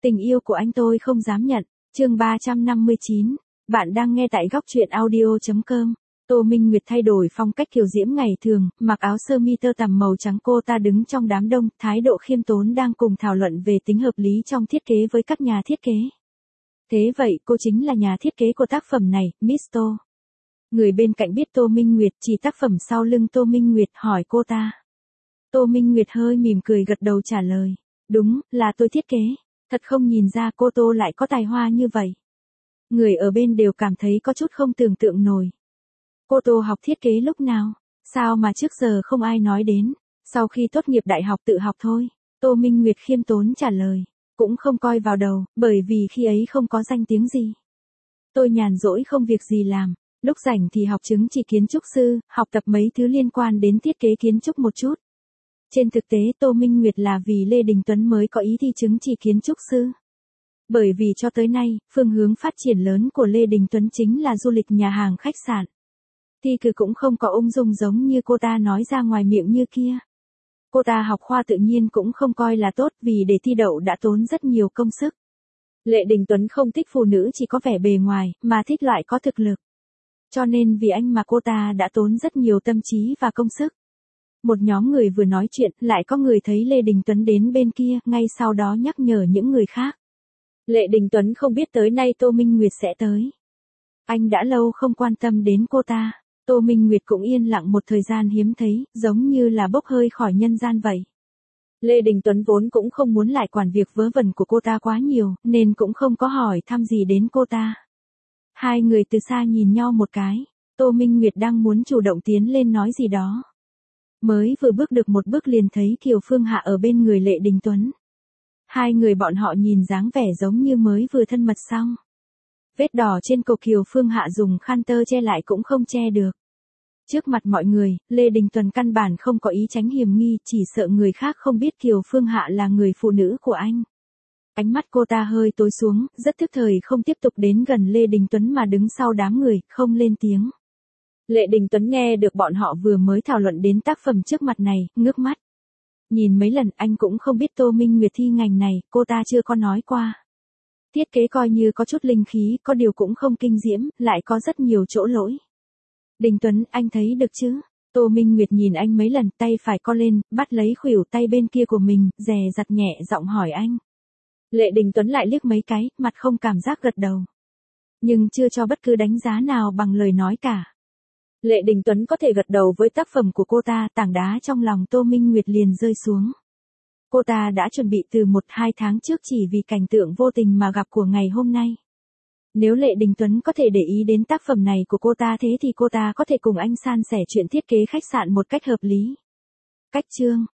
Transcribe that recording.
Tình yêu của anh tôi không dám nhận. Chương 359. Bạn đang nghe tại góc truyện audio.com. Tô Minh Nguyệt thay đổi phong cách kiều diễm ngày thường, mặc áo sơ mi tơ tằm màu trắng, cô ta đứng trong đám đông, thái độ khiêm tốn đang cùng thảo luận về tính hợp lý trong thiết kế với các nhà thiết kế. Thế vậy cô chính là nhà thiết kế của tác phẩm này, Miss Tô. Người bên cạnh biết Tô Minh Nguyệt, chỉ tác phẩm sau lưng Tô Minh Nguyệt hỏi cô ta. Tô Minh Nguyệt hơi mỉm cười gật đầu trả lời. Đúng, là tôi thiết kế. Thật không nhìn ra cô Tô lại có tài hoa như vậy. Người ở bên đều cảm thấy có chút không tưởng tượng nổi. Cô Tô học thiết kế lúc nào? Sao mà trước giờ không ai nói đến? Sau khi tốt nghiệp đại học tự học thôi. Tô Minh Nguyệt khiêm tốn trả lời. Cũng không coi vào đầu, bởi vì khi ấy không có danh tiếng gì. Tôi nhàn rỗi không việc gì làm. Lúc rảnh thì học chứng chỉ kiến trúc sư, học tập mấy thứ liên quan đến thiết kế kiến trúc một chút. Trên thực tế Tô Minh Nguyệt là vì Lê Đình Tuấn mới có ý thi chứng chỉ kiến trúc sư. Bởi vì cho tới nay, phương hướng phát triển lớn của Lê Đình Tuấn chính là du lịch nhà hàng khách sạn. Thi cử cũng không có ung dung giống như cô ta nói ra ngoài miệng như kia. Cô ta học khoa tự nhiên cũng không coi là tốt vì để thi đậu đã tốn rất nhiều công sức. Lê Đình Tuấn không thích phụ nữ chỉ có vẻ bề ngoài, mà thích loại có thực lực. Cho nên vì anh mà cô ta đã tốn rất nhiều tâm trí và công sức. Một nhóm người vừa nói chuyện, lại có người thấy Lê Đình Tuấn đến bên kia, ngay sau đó nhắc nhở những người khác. Lê Đình Tuấn không biết tới nay Tô Minh Nguyệt sẽ tới. Anh đã lâu không quan tâm đến cô ta. Tô Minh Nguyệt cũng yên lặng một thời gian hiếm thấy, giống như là bốc hơi khỏi nhân gian vậy. Lê Đình Tuấn vốn cũng không muốn lại quản việc vớ vẩn của cô ta quá nhiều, nên cũng không có hỏi thăm gì đến cô ta. Hai người từ xa nhìn nhau một cái. Tô Minh Nguyệt đang muốn chủ động tiến lên nói gì đó. Mới vừa bước được một bước liền thấy Kiều Phương Hạ ở bên người Lê Đình Tuấn. Hai người bọn họ nhìn dáng vẻ giống như mới vừa thân mật xong. Vết đỏ trên cổ Kiều Phương Hạ dùng khăn tơ che lại cũng không che được. Trước mặt mọi người, Lê Đình Tuấn căn bản không có ý tránh hiểm nghi, chỉ sợ người khác không biết Kiều Phương Hạ là người phụ nữ của anh. Ánh mắt cô ta hơi tối xuống, rất thức thời không tiếp tục đến gần Lê Đình Tuấn mà đứng sau đám người, không lên tiếng. Lê Đình Tuấn nghe được bọn họ vừa mới thảo luận đến tác phẩm trước mặt này, ngước mắt. Nhìn mấy lần anh cũng không biết Tô Minh Nguyệt thi ngành này, cô ta chưa có nói qua. Thiết kế coi như có chút linh khí, có điều cũng không kinh diễm, lại có rất nhiều chỗ lỗi. Đình Tuấn, anh thấy được chứ? Tô Minh Nguyệt nhìn anh mấy lần, tay phải co lên, bắt lấy khuỷu tay bên kia của mình, dè dặt nhẹ giọng hỏi anh. Lê Đình Tuấn lại liếc mấy cái, mặt không cảm giác gật đầu. Nhưng chưa cho bất cứ đánh giá nào bằng lời nói cả. Lê Đình Tuấn có thể gật đầu với tác phẩm của cô ta, tảng đá trong lòng Tô Minh Nguyệt liền rơi xuống. Cô ta đã chuẩn bị từ 1-2 tháng trước chỉ vì cảnh tượng vô tình mà gặp của ngày hôm nay. Nếu Lê Đình Tuấn có thể để ý đến tác phẩm này của cô ta thế thì cô ta có thể cùng anh san sẻ chuyện thiết kế khách sạn một cách hợp lý. Cách chương